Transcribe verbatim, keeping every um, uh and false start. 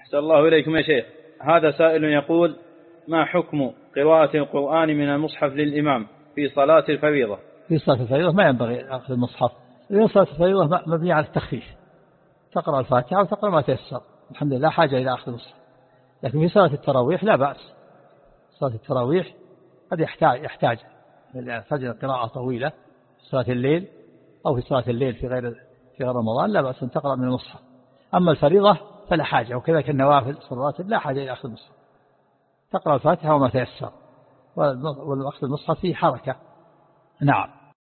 أحسن الله إليكم يا شيخ. هذا سائل يقول: ما حكم قراءة القرآن من المصحف للإمام في صلاة الفريضة؟ في صلاة الفريضة ما ينبغي أخذ المصحف، لأن صلاة الفريضة مبنية على التخفيف، تقرأ الفاتحة وتقرأ ما تيسر، الحمد لله، حاجة إلى أخذ المصحف. لكن في صلاة التراويح لا بأس، صلاة التراويح قد يحتاج يحتاج فجر قراءة طويلة في صلاة الليل أو في صلاة الليل في غير في غير رمضان، لا بأس أن تقرأ من المصحف. أما الفريضة فلا حاجة، وكذلك النوافل صلوات لا حاجة إلى أخذ المصحف، تقرأ الفاتحة وما تيسر، والأخذ المصحف فيه حركة. نعم.